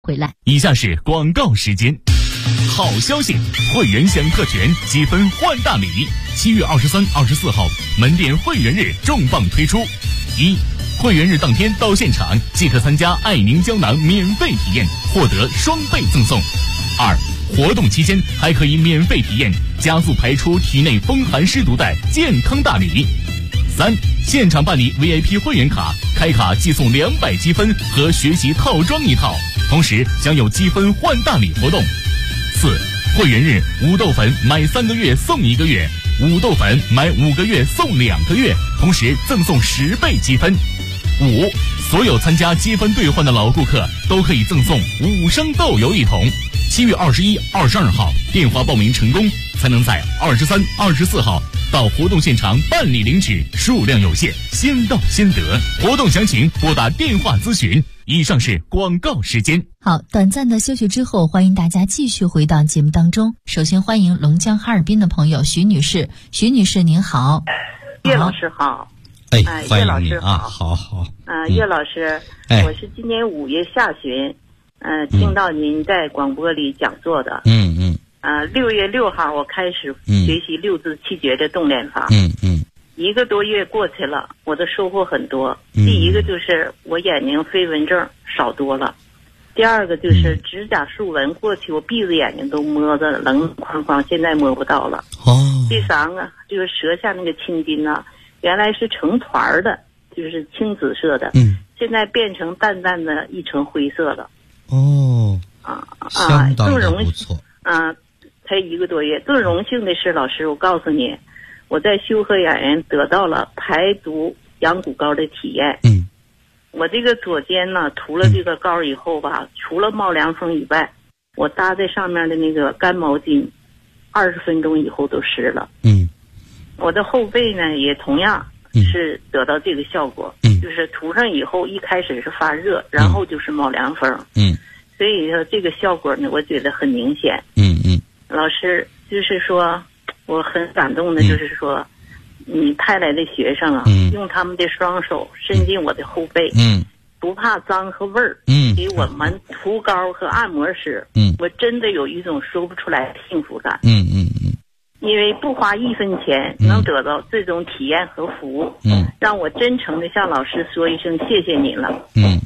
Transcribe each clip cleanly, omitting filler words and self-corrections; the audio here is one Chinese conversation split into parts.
回来。 以下是广告时间。好消息，会员享特权，积分换大礼。7月23、24号门店会员日重磅推出：一、会员日当天到现场即可参加爱宁胶囊免费体验，获得双倍赠送；二、活动期间还可以免费体验加速排出体内风寒湿毒的健康大礼；三、现场办理 VIP 会员卡，开卡即送200积分和学习套装一套，同时享有积分换大礼活动；四、会员日五豆粉买3个月送1个月，五豆粉买5个月送2个月，同时赠送10倍积分；五、所有参加积分兑换的老顾客都可以赠送5升豆油1桶。7月21、22号电话报名成功，才能在23、24号到活动现场办理领取，数量有限，先到先得。活动详情拨打电话咨询。以上是广告时间。 好，短暂的休息之后，欢迎大家继续回到节目当中。首先欢迎龙江哈尔滨的朋友徐女士。徐女士您好。 岳老师好。 欢迎你啊，好。 岳老师，我是今年5月下旬，听到您在广播里讲座的。6月6号我开始学习6字气诀的动练法。1个多月过去了，我的收获很多。第一个就是我眼睛飞蚊症少多了，第二个就是指甲竖纹，过去我闭着眼睛都摸着冷框框，现在摸不到了。第三个就是舌下那个青筋啊，原来是成团的，就是青紫色的，现在变成淡淡的一层灰色了。 相当的不错。 才1个多月。更荣幸的是，老师，我告诉你，我在修和养颜得到了排毒养骨膏的体验。我这个左肩呢，涂了这个膏以后吧，除了冒凉风以外，我搭在上面的那个干毛巾，20分钟以后都湿了。我的后背呢，也同样是得到这个效果。就是涂上以后，一开始是发热，然后就是冒凉风。所以说这个效果呢，我觉得很明显。老师，就是说我很感动的，就是说你派来的学生啊，用他们的双手伸进我的后背，不怕脏和味儿，给我们涂膏和按摩时，我真的有一种说不出来的幸福感。因为不花1分钱能得到这种体验和服务，让我真诚的向老师说一声谢谢您了。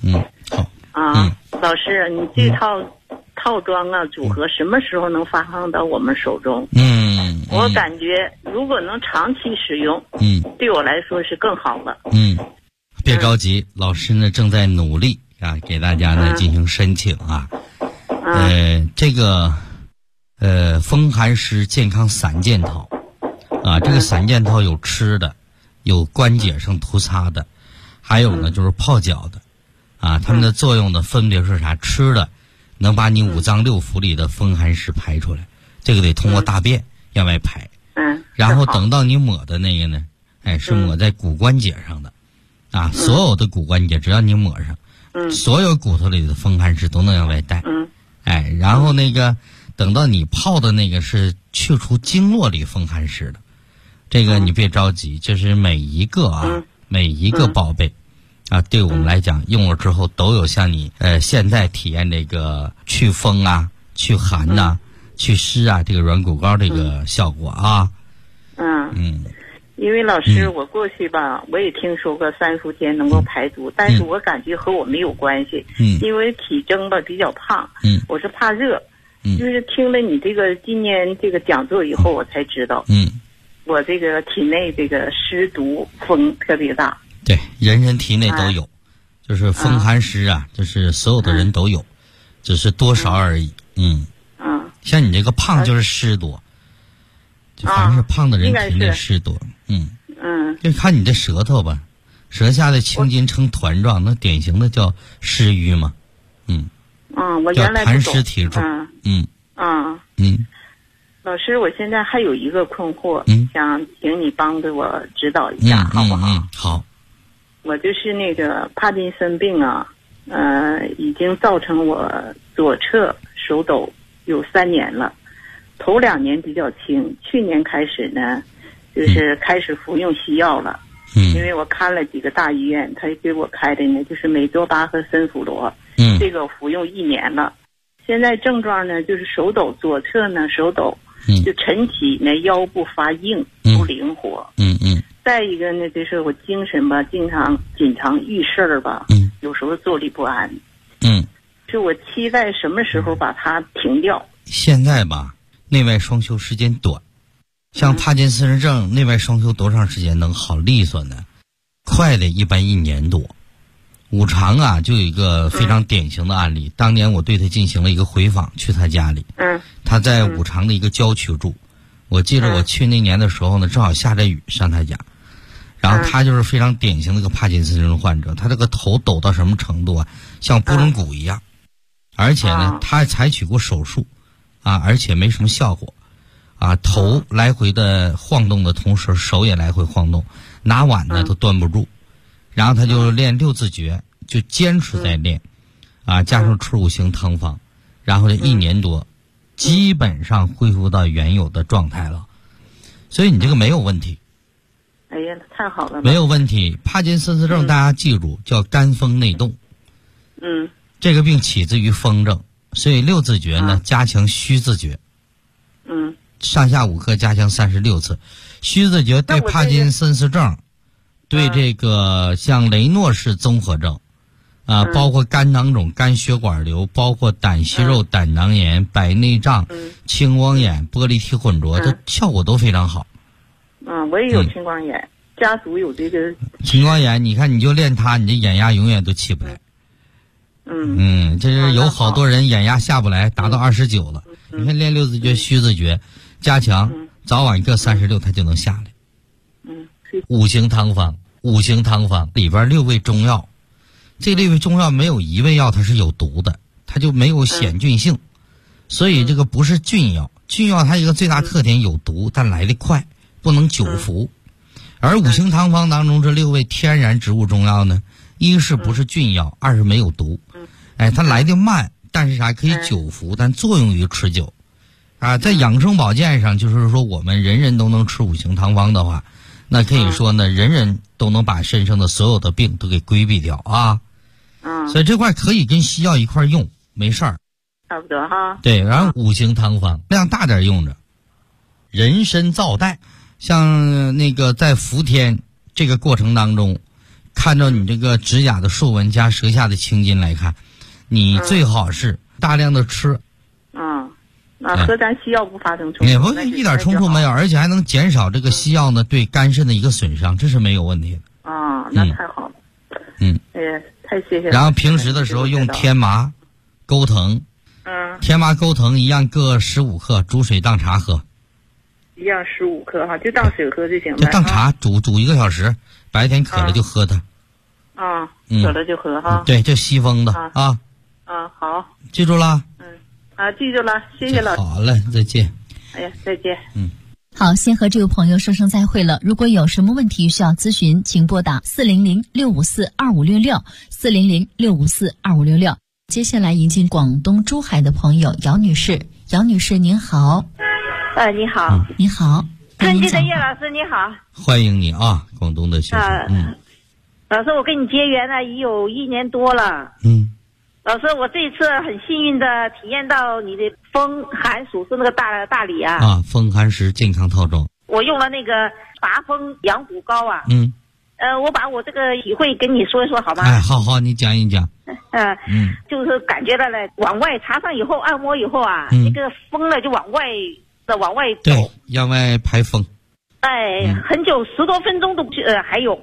老师，你这套装啊组合什么时候能发放到我们手中？我感觉如果能长期使用，对我来说是更好了。 别着急，老师呢正在努力啊，给大家呢进行申请啊。这个风寒湿健康3件套啊，这个3件套有吃的，有关节上涂擦的，还有呢就是泡脚的啊。它们的作用呢分别是啥？吃的能把你5脏6腑里的风寒湿排出来，这个得通过大便向外排。然后等到你抹的那个呢，是抹在骨关节上的啊，所有的骨关节只要你抹上，所有骨头里的风寒湿都能往外带。然后那个等到你泡的那个是去除经络里风寒湿的，这个你别着急，就是每一个宝贝啊，对我们来讲用了之后都有像你现在体验这个祛风啊、祛寒呐、祛湿啊，这个软骨膏这个效果啊。 因为老师，我过去吧，我也听说过3伏天能够排毒，但是我感觉和我没有关系。因为体征吧比较胖，我是怕热。就是听了你这个今年这个讲座以后，我才知道，我这个体内这个湿毒风特别大。 对，人人体内都有，就是风寒湿啊，就是所有的人都有，只是多少而已。像你这个胖就是湿多，就凡是胖的人体内湿多。就看你的舌头吧，舌下的青筋成团状，那典型的叫湿瘀嘛。 我原来叫痰湿体重。 老师，我现在还有一个困惑，想请你帮着我指导一下，好不好？ 好。 我就是那个帕金森病啊，已经造成我左侧手抖有3年了，头2年比较轻，去年开始呢，就是开始服用西药了。因为我看了几个大医院，他给我开的呢就是美多巴和森辅罗， 这个服用1年了。现在症状呢，就是手抖，左侧呢手抖，就晨起呢腰部发硬，不灵活。再一个呢，就是我精神吧，经常经常遇事儿吧，有时候坐立不安。就我期待什么时候把它停掉。 现在吧，内外双修时间短，像帕金森氏症内外双修多长时间能好利索呢？快的一般1年多。五常啊，就有一个非常典型的案例，当年我对他进行了一个回访，去他家里，他在五常的一个郊区住。我记得我去那年的时候呢，正好下着雨上他家，然后他就是非常典型的一个帕金森症患者，他这个头抖到什么程度啊，像拨浪鼓一样，而且呢，他还采取过手术，而且没什么效果，头来回的晃动的同时，手也来回晃动，拿碗呢都端不住。然后他就练6字诀，就坚持在练，加上吃5行汤方，然后这1年多，基本上恢复到原有的状态了。所以你这个没有问题。 哎呀，太好了。 没有问题。帕金森氏症大家记住叫肝风内动。这个病起自于风症，所以6字诀呢，加强虚字诀。上下5课加强36次，虚字诀对帕金森氏症。对这个像雷诺氏综合症，包括肝囊肿、肝血管瘤，包括胆息肉、胆囊炎、白内障、青光眼、玻璃体混浊，这效果都非常好。 我也有青光眼，家族有这个青光眼，你看你就练它，你这眼压永远都起不来。这是有好多人眼压下不来，达到29了。你看练6字诀、虚字诀，加强，早晚各36，它就能下来。5行汤方里边6味中药，这6味中药没有一味药它是有毒的，它就没有显菌性，所以这个不是菌药。菌药它一个最大特点有毒，但来得快，不能久服。而5行汤方当中这6味天然植物中药呢，一是不是菌药，二是没有毒。它来得慢，但是啥可以久服，但作用于持久。在养生保健上，就是说我们人人都能吃5行汤方的话，那可以说呢，人人都能把身上的所有的病都给规避掉啊。所以这块可以跟西药一块用，没事儿。 差不多哈。 对，然后5行汤方量大点用着。人参皂带，像那个在伏天这个过程当中，看着你这个指甲的竖纹加舌下的青筋来看，你最好是大量的吃。 和咱西药不发生冲突， 也不一点冲突没有，而且还能减少这个西药呢对肝肾的一个损伤，这是没有问题的。 那太好了。哎呀，太谢谢了。 然后平时的时候用天麻、钩藤，天麻、钩藤一样各15克，煮水当茶喝。 一样15克哈，就当水喝就行了。 就当茶煮1个小时，白天渴了就喝它。 渴了就喝哈。 对，就西风的啊。 好， 记住了。 记住了，谢谢老师。 好嘞，再见。 哎呀，再见。 好，先和这位朋友说声再会了。如果有什么问题需要咨询，请拨打400-654-2566，400-654-2566。接下来迎进广东珠海的朋友姚女士。姚女士您好。 你好。 你好。 尊敬的叶老师你好。 欢迎你啊，广东的学生。 老师，我跟你结缘了已有1年多了。老师，我这一次很幸运的体验到你的风寒属是那个大理啊。 风寒食健康套装。 我用了那个拔风养骨膏啊。我把我这个体会跟你说一说好吗？ 好，你讲一讲。 就是感觉到了往外插上以后，按摩以后啊，那个风呢就往外走。 对，向外排风。 很久10多分钟都还有。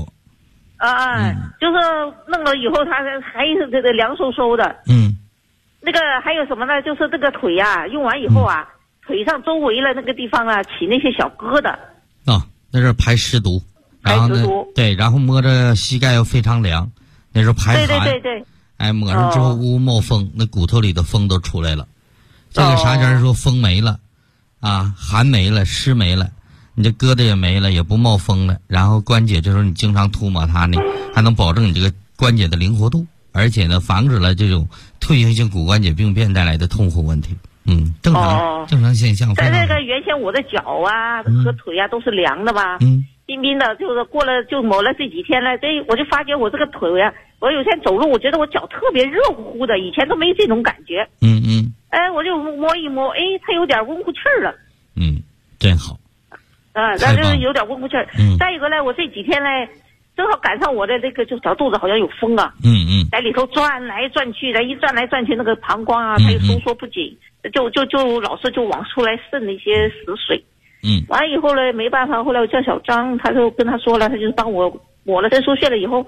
就是弄了以后，它还是这个凉飕飕的。那个还有什么呢？就是这个腿啊，用完以后啊，腿上周围的那个地方啊，起那些小疙瘩。 那是排湿毒。然后呢，对，然后摸着膝盖又非常凉，那是排寒。 对。 抹上之后呜冒风，那骨头里的风都出来了。这个啥人说风没了，寒没了，湿没了。你这疙瘩也没了，也不冒风了，然后关节这时候你经常涂抹它呢，还能保证你这个关节的灵活度，而且呢防止了这种退行性骨关节病变带来的痛苦问题。正常现象。 在这个原先我的脚啊和腿啊都是凉的嘛，冰冰的，就是过了就抹了这几天了，我就发觉我这个腿啊我有天走路，我觉得我脚特别热乎乎的，以前都没这种感觉。我就摸一摸，它有点温乎气儿了。 真好。 然后有点温乎气儿。再一个呢，我这几天呢，正好赶上我的这个就小肚子好像有风啊。在里头转来转去的，一转来转去，那个膀胱啊，它又收缩不紧，就老是就往出来渗那些死水。完了以后呢，没办法，后来我叫小张，他就跟他说了，他就帮我抹了针输血了以后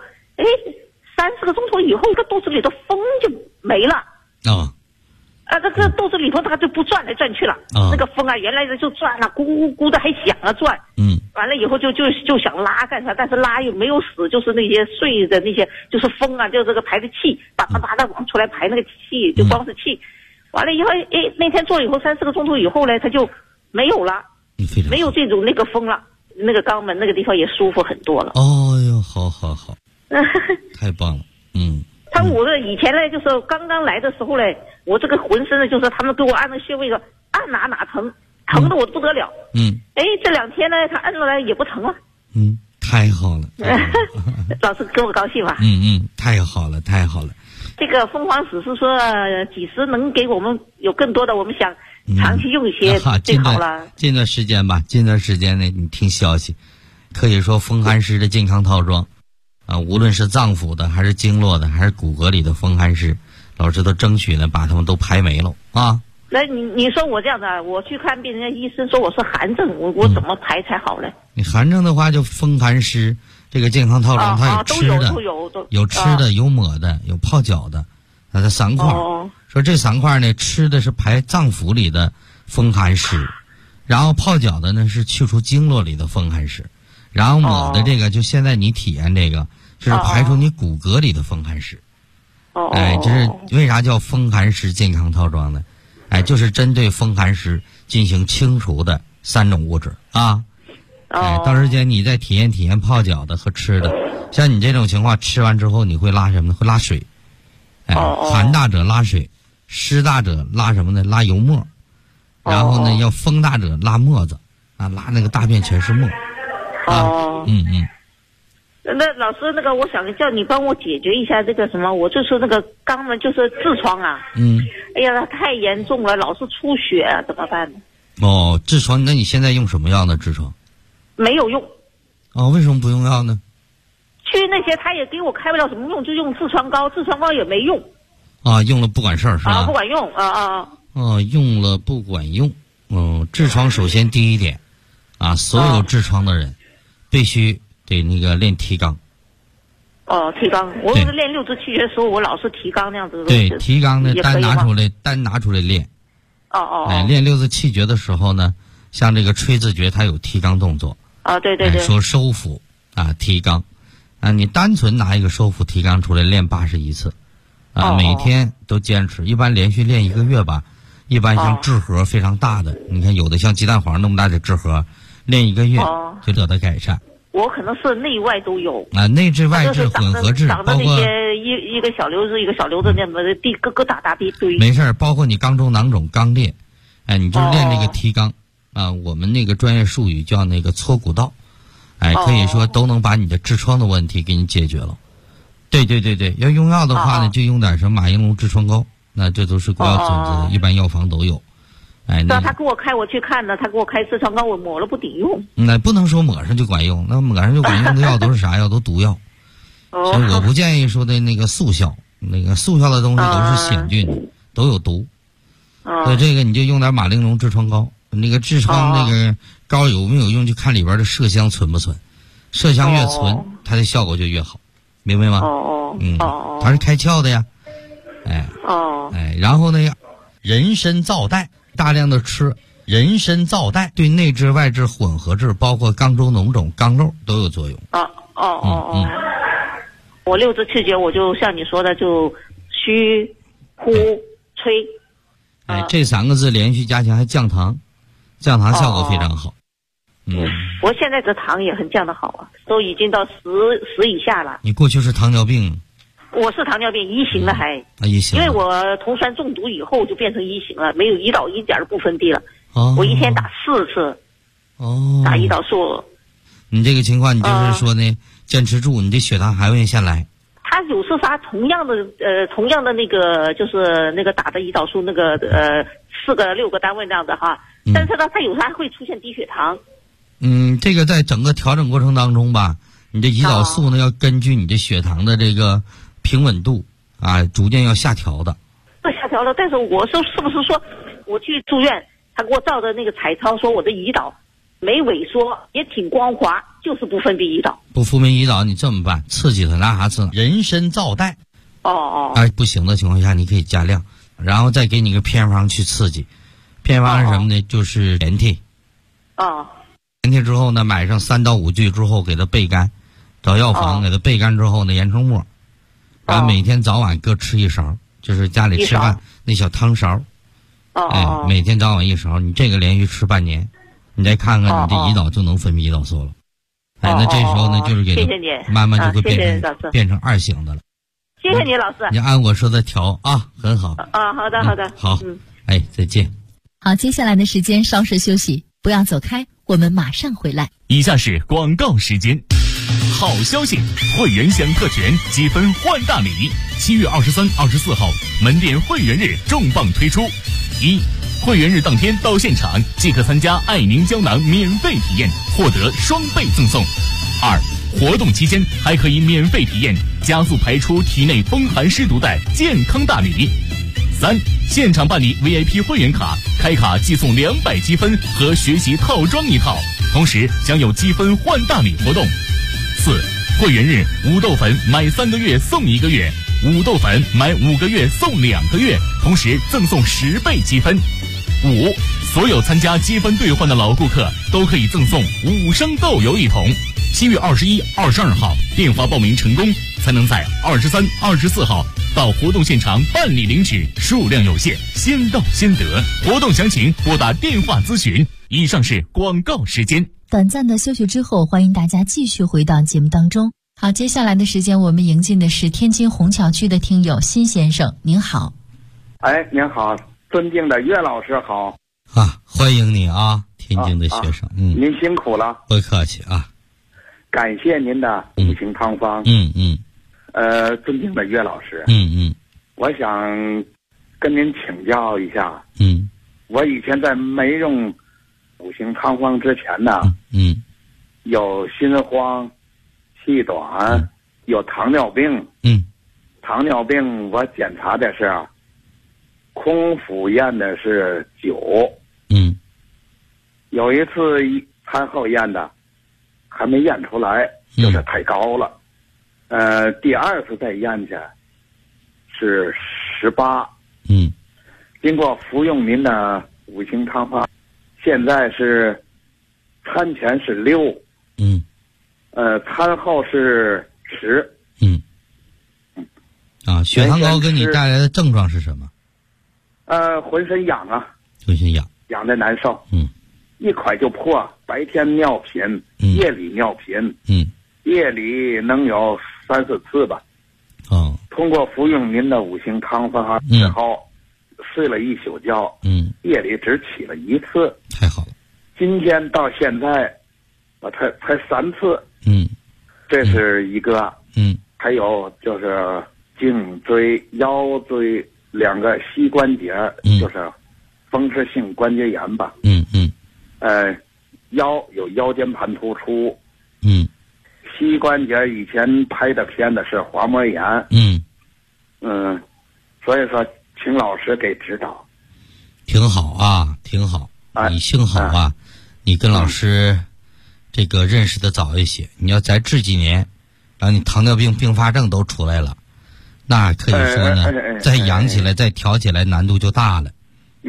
，3-4个钟头以后，这肚子里的风就没了。这肚子里头它就不转来转去了。那个风啊，原来就转了，咕咕咕的还响了转。完了以后就想拉干啥，但是拉又没有死，就是那些碎的那些，就是风啊，就这个排的气，叭叭叭的往出来排那个气，就光是气。完了以后，那天做了以后3-4个钟头以后呢，它就没有了，没有这种那个风了，那个肛门那个地方也舒服很多了。 好，太棒了。 我以前呢，就是刚刚来的时候呢，我这个浑身呢，就是他们给我按那穴位的，按哪疼，疼的我不得了。这2天呢，他按了来也不疼了。 太好了。 老师跟我高兴吧？ 太好了。 这个凤凰石是说几时能给我们有更多的，我们想长期用一些最好了。 近段时间内你听消息，可以说风寒湿的健康套装。无论是脏腑的，还是经络的，还是骨骼里的风寒湿，老师都争取呢把他们都排没了啊。 那你说我这样的，我去看病，人家医生说我是寒症，我怎么排才好呢？ 你寒症的话，就风寒湿这个健康套装，它有吃的，有吃的，有抹的，有泡脚的，它的3块。说这3块呢，吃的是排脏腑里的风寒湿，然后泡脚的呢是去除经络里的风寒湿，然后抹的这个就现在你体验这个。就是排除你骨骼里的风寒湿。这是为啥叫风寒湿健康套装呢？就是针对风寒湿进行清除的3种物质啊。到时间你再体验泡脚的和吃的。像你这种情况，吃完之后你会拉什么呢？会拉水。寒大者拉水，湿大者拉什么呢？拉油沫。然后呢，要风大者拉沫子拉那个大便全是沫。 那老师，那个我想叫你帮我解决一下这个什么，我就是那个肛门就是痔疮啊。哎呀，它太严重了，老是出血啊，怎么办呢？ 痔疮，那你现在用什么药呢？痔疮没有用。 为什么不用药呢？ 去那些他也给我开不了什么用，就用痔疮膏，痔疮膏也没用。 用了不管事儿是吧？ 不管用用了不管用。痔疮首先第一点所有痔疮的人必须得那个练提肛。 提肛，我是练6至7节的时候，我老是提肛那样子。 对，提肛呢单拿出来练。练6至7节的时候呢，像这个吹字诀，它有提肛动作。 对。 说收腹提肛你单纯拿一个收腹提肛出来练81次每天都坚持，一般连续练1个月吧。一般像痔核非常大的，你看有的像鸡蛋黄那么大的痔核，练1个月就得到改善。 我可能是内外都有内痔外痔混合痔，包括那些一个小瘤子一个小瘤子那么的地疙疙瘩瘩一堆。 没事，包括你肛中囊肿肛裂，你就练这个提肛我们那个专业术语叫那个搓骨道，可以说都能把你的痔疮的问题给你解决了。对，要用药的话呢，就用点什么马应龙痔疮膏，那这都是国药准则，一般药房都有。 他给我开，我去看呢，他给我开痔疮膏，我抹了不顶用。 那不能说抹上就管用，那抹上就管用的药都是啥药？都毒药。所以我不建议说的那个速效，那个速效的东西都是险菌的，都有毒。所以这个你就用点马令龙痔疮膏，那个痔疮那个膏有没有用，就看里边的麝香存不存，麝香越存，它的效果就越好，明白吗？它是开窍的呀。然后呢，人参皂苷。大量的吃人参皂苷，对内痔外痔混合痔，包括肛周脓肿、肛瘘都有作用。 我6至7节，我就像你说的，就虚、呼、吹。 这3个字连续加强，还降糖，降糖效果非常好。 我现在这糖也很降得好啊，都已经到10以下了。 你过去是糖尿病？ 我是糖尿病1型了还， 1型， 因为我酮酸中毒以后就变成1型了，没有胰岛一点都不分泌了。我一天打4次，打胰岛素。 你这个情况，你就是说呢，坚持住，你这血糖还会下来。 他有时发同样的那个就是那个打的胰岛素那个4个6个单位那样的哈，但是呢他有时还会出现低血糖。 这个在整个调整过程当中吧，你这胰岛素呢要根据你这血糖的这个平稳度啊，逐渐要下调的。 下调了，但是我说是不是说我去住院，他给我照的那个彩超说我的胰岛没萎缩，也挺光滑，就是不分泌胰岛。 不分泌胰岛，你这么办，刺激它拿啥刺？人参皂苷。不行的情况下，你可以加量，然后再给你个偏方去刺激。偏方是什么呢？就是连替。连替之后呢，买上3到5句之后给它焙干，找药房给它焙干之后呢，研成末，然后每天早晚各吃1勺，就是家里吃饭那小汤勺。每天早晚1勺，你这个连续吃半年，你再看看你这胰岛就能分泌胰岛素了。那这时候呢，就是给它慢慢就会变成2型的了。 谢谢你，老师。 你按我说的调啊，很好。 好的。 好。再见。 好，接下来的时间稍事休息，不要走开，我们马上回来。 以下是广告时间。好消息，会员享特权，积分换大礼。7月23、24号，门店会员日重磅推出。1、会员日当天到现场即可参加爱宁胶囊免费体验，获得双倍赠送。2、活动期间还可以免费体验加速排出体内风寒湿毒带健康大礼。3、现场办理 VIP 会员卡，开卡即送200积分和学习套装1套，同时将有积分换大礼活动。4、会员日五豆粉买3个月送1个月，五豆粉买5个月送2个月，同时赠送10倍积分。5、所有参加积分兑换的老顾客都可以赠送5升豆油1桶。7月21、22号电话报名成功，才能在23、24号到活动现场办理领取，数量有限，先到先得。活动详情拨打电话咨询。以上是广告时间。 短暂的休息之后，欢迎大家继续回到节目当中。好，接下来的时间我们迎进的是天津虹桥区的听友辛先生，您好。 您好，尊敬的岳老师好。 欢迎你啊，天津的学生。 您辛苦了。 不客气啊。 感谢您的五行汤方。尊敬的岳老师。我想跟您请教一下。我以前在没用五行汤方之前呢，有心慌、气短，有糖尿病。糖尿病我检查的是空腹验的是9。有一次餐后验的还没验出来，就是太高了。第2次再验去是18。经过服用您的五行汤方，现在是餐前是6，餐后是10。 血糖高给你带来的症状是什么？ 浑身痒啊， 浑身痒， 痒的难受。一块就破，白天尿频，夜里尿频，夜里能有3、4次吧。通过服用您的五行汤方之后，睡了1宿觉，夜里只起了1次。 太好了。 今天到现在，我才3次。这是一个。还有就是颈椎、腰椎2个膝关节，就是风湿性关节炎吧。腰有腰间盘突出。膝关节以前拍的片子是滑膜炎。所以说请老师给指导。 挺好啊，挺好。你幸好啊，你跟老师这个认识的早一些。你要再治几年，然后你糖尿病并发症都出来了，那可以说呢，再养起来、再调起来难度就大了。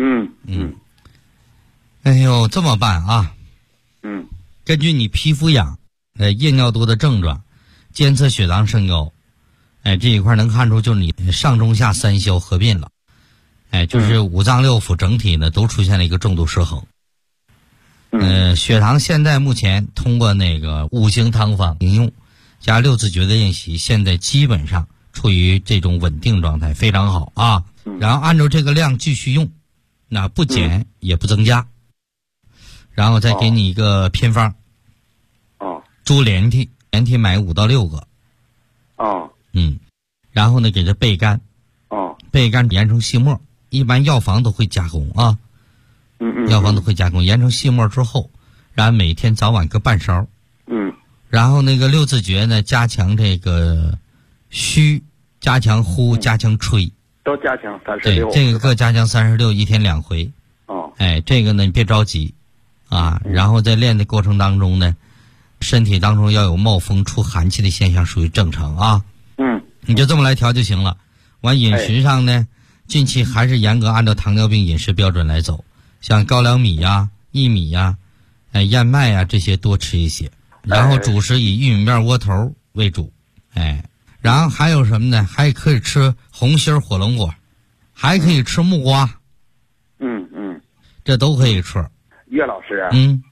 哎呦，这么办啊？根据你皮肤痒、夜尿多的症状，监测血糖升高，这一块能看出就是你上中下3消合并了，就是5脏6腑整体呢都出现了一个重度失衡。血糖现在目前通过那个五行汤方应用加6字诀的练习，现在基本上处于这种稳定状态，非常好啊。然后按照这个量继续用，那不减也不增加。然后再给你一个偏方。猪连替买5到6个。 然后呢给它焙干。焙干研成细末，一般药房都会加工啊。药房都会加工，研成细末之后，然后每天早晚各半勺。然后那个六字诀呢，加强这个虚，加强呼，加强吹， 都加强36。 对，这个各加强36，一天2回。这个呢你别着急啊。然后在练的过程当中呢，身体当中要有冒风出寒气的现象，属于正常啊。你就这么来调就行了。完饮食上呢，近期还是严格按照糖尿病饮食标准来走，像高粱米呀、薏米呀、燕麦呀这些多吃一些，然后主食以玉米面窝头为主。然后还有什么呢？还可以吃红心火龙果，还可以吃木瓜。这都可以吃。 岳老师，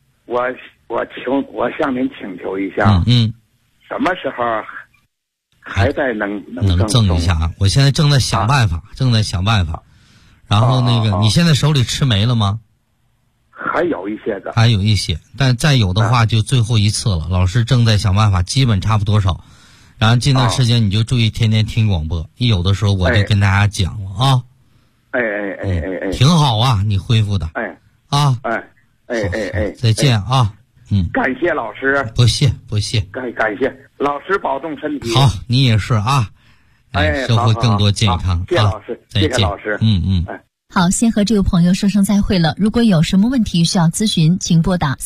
我向您请求一下，什么时候还在能赠一下啊？我现在正在想办法，然后那个，你现在手里吃没了吗？ 还有一些的， 还有一些，但再有的话就最后一次了。老师正在想办法，基本差不多少。然后近段时间你就注意天天听广播，一有的时候我就跟大家讲了啊。挺好啊，你恢复的。再见啊。 感谢老师。 不谢。 感谢老师，保重身体。 好，你也是啊。收获更多健康。 谢谢老师， 再见。 谢谢老师。 好，先和这个朋友说声再会了。如果有什么问题需要咨询，请拨打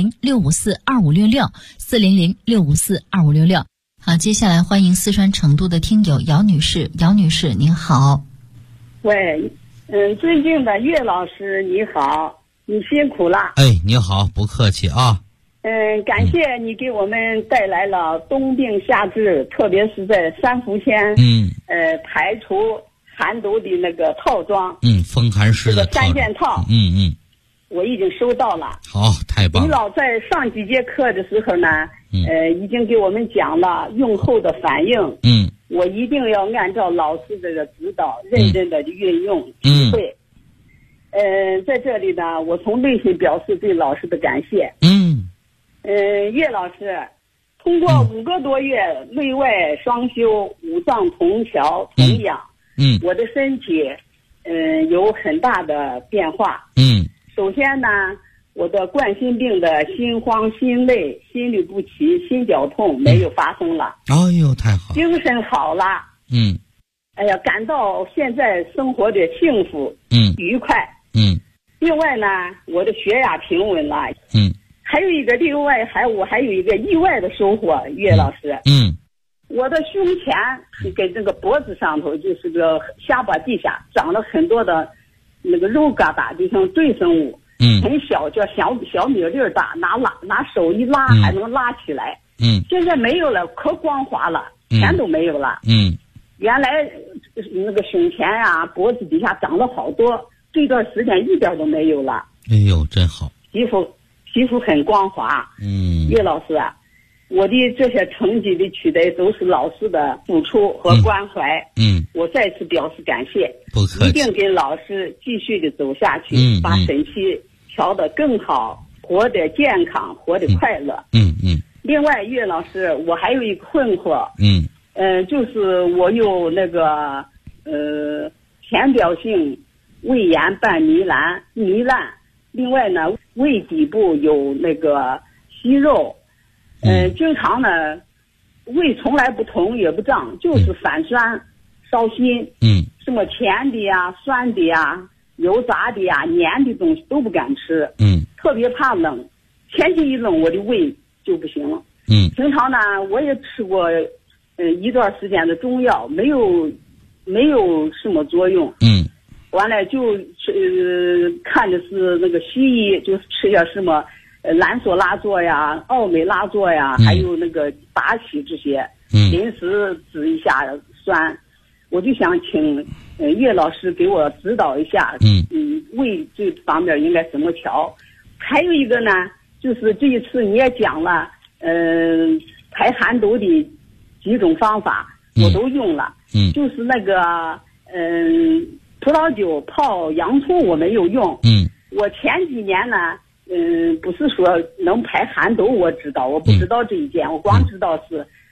400-654-2566，400-654-2566。好，接下来欢迎四川成都的听友姚女士。姚女士您好。 喂，尊敬的岳老师你好，你辛苦了。 你好，不客气啊。 感谢你给我们带来了冬病夏治，特别是在三伏天，排除寒毒的那个套装， 风寒湿的 3件套，我已经收到了。 好，太棒了。 你老在上几节课的时候呢，已经给我们讲了用后的反应，我一定要按照老师这个指导，认真的运用体会。在这里呢，我从内心表示对老师的感谢。岳老师，通过5个多月内外双修，五脏同调同养，我的身体有很大的变化。首先呢，我的冠心病的心慌、心累、心律不齐、心绞痛没有发生了。 太好。 精神好了。感到现在生活的幸福，愉快。另外呢，我的血压平稳了。还有一个我还有一个意外的收获，岳老师。我的胸前跟这个脖子上头，就是个下巴地下长了很多的那个肉疙瘩，就像赘生物。很小，叫小米粒大，拿手一拉还能拉起来。现在没有了，可光滑了，全都没有了。原来那个胸前啊、脖子底下长了好多，这段时间一点都没有了。 真好。 皮肤很光滑。岳老师啊，我的这些成绩的取得都是老师的付出和关怀。我再次表示感谢。 不客气。 一定跟老师继续的走下去，把身体调得更好，活得健康，活得快乐。另外，岳老师，我还有一个困惑。就是我有那个浅表性胃炎伴糜烂。另外呢，胃底部有那个息肉，经常呢，胃从来不痛也不胀，就是反酸、烧心，什么甜的呀、酸的呀、油炸的呀、黏的东西都不敢吃，特别怕冷，天气一冷，我的胃就不行了。平常呢，我也吃过一段时间的中药，没有什么作用。完了就看的是那个西医，就吃点什么兰索拉唑呀、奥美拉唑呀，还有那个达喜这些，临时止一下酸。我就想请岳老师给我指导一下，胃这方面应该怎么调。还有一个呢，就是这一次你也讲了，排寒毒的几种方法，我都用了。就是那个葡萄酒泡洋葱我没有用。我前几年呢，不是说能排寒毒，我知道，我不知道这一点，我光知道是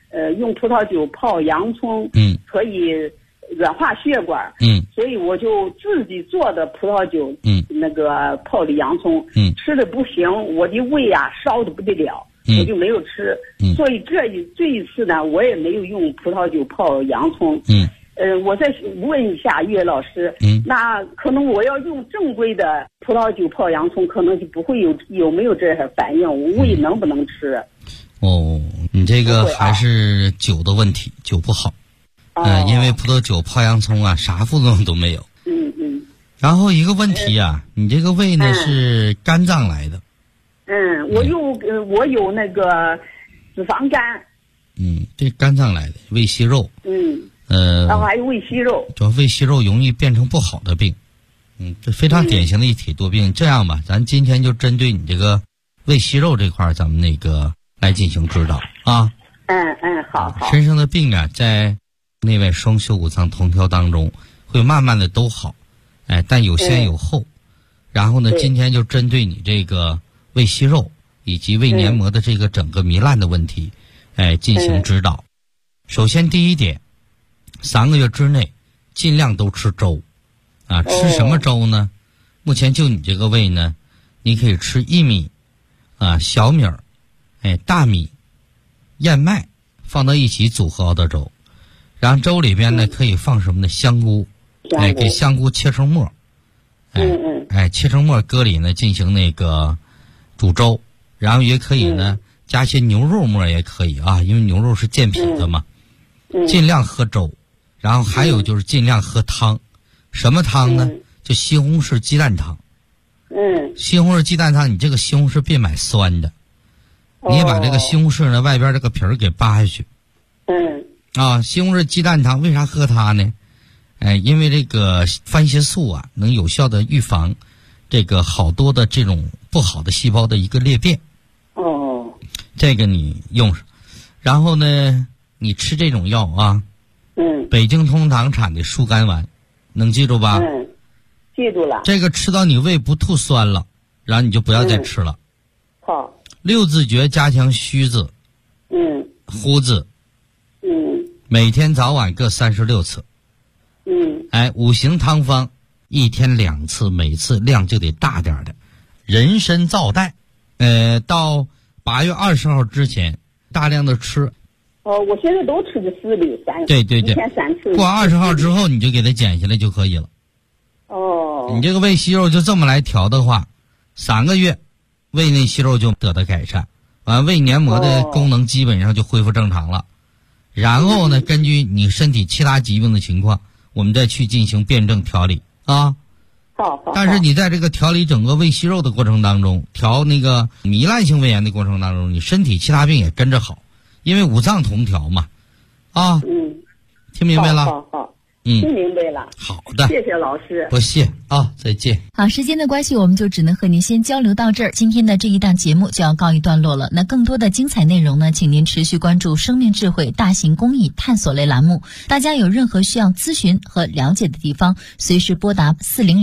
用葡萄酒泡洋葱，可以软化血管，所以我就自己做的葡萄酒，那个泡的洋葱，吃的不行，我的胃啊烧的不得了，我就没有吃，所以这一次呢，我也没有用葡萄酒泡洋葱，我再问一下岳老师，那可能我要用正规的葡萄酒泡洋葱，可能就不会有没有这些反应，我胃能不能吃？ 哦，你这个还是酒的问题，酒不好。因为葡萄酒泡洋葱啊，啥副作用都没有。然后一个问题啊，你这个胃呢是肝脏来的。 我有那个脂肪肝。 这肝脏来的，胃息肉。 然后还有胃息肉。 主要胃息肉容易变成不好的病。这非常典型的一体多病。这样吧，咱今天就针对你这个胃息肉这块，咱们那个来进行指导啊。 好。 身上的病啊，在内外双修五脏同调当中会慢慢的都好，但有先有后。然后呢，今天就针对你这个胃息肉以及胃黏膜的这个整个糜烂的问题，进行指导。首先第一点，3个月之内尽量都吃粥啊。吃什么粥呢？目前就你这个胃呢，你可以吃薏米啊、小米儿、大米、燕麦放到一起组合熬的粥。然后粥里边呢可以放什么呢？香菇，给香菇切成末，切成末搁里呢进行那个煮粥，然后也可以呢加些牛肉末也可以啊，因为牛肉是健脾的嘛。尽量喝粥，然后还有就是尽量喝汤。什么汤呢？就西红柿鸡蛋汤。西红柿鸡蛋汤，你这个西红柿别买酸的，你也把这个西红柿呢外边这个皮儿给扒下去。西红柿鸡蛋汤为啥喝它呢？因为这个番茄素啊，能有效的预防这个好多的这种不好的细胞的一个裂变。这个你用上，然后呢，你吃这种药啊，北京同仁堂产的疏肝丸，能记住吧？ 记住了。 这个吃到你胃不吐酸了，然后你就不要再吃了。 好。 六字诀加强虚字，呼字。每天早晚各36次。五行汤方1天2次，每次量就得大点的。人参皂带，到8月20号之前大量的吃。 我现在都吃的4粒3。 对，1 天3次。 过20号之后你就给它减下来就可以了。你这个胃息肉就这么来调的话，3个月胃内息肉就得到改善，完胃黏膜的功能基本上就恢复正常了。然后呢，根据你身体其他疾病的情况，我们再去进行辩证调理啊。 好。 但是你在这个调理整个胃息肉的过程当中，调那个糜烂性胃炎的过程当中，你身体其他病也跟着好，因为五脏同调嘛。听明白了？ 好。听明白了。 好的， 谢谢老师。 不谢啊，再见。 好，时间的关系，我们就只能和您先交流到这儿。今天的这一档节目就要告一段落了。那更多的精彩内容呢，请您持续关注生命智慧大型公益探索类栏目。大家有任何需要咨询和了解的地方，随时拨打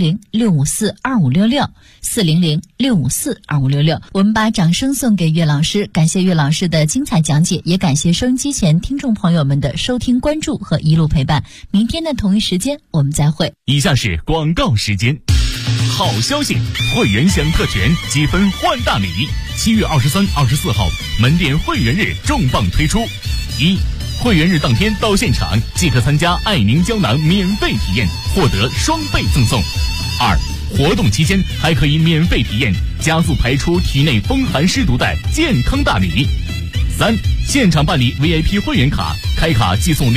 400-654-2566，400-654-2566。我们把掌声送给岳老师，感谢岳老师的精彩讲解，也感谢收音机前听众朋友们的收听关注和一路陪伴。明天的同一时间我们再会。 以下是广告时间。好消息，会员享特权，积分换大礼。7月23、24号门店会员日重磅推出。1、会员日当天到现场即可参加爱宁胶囊免费体验，获得双倍赠送。2、活动期间还可以免费体验加速排出体内风寒湿毒的健康大礼。3、现场办理 VIP 会员卡，开卡即送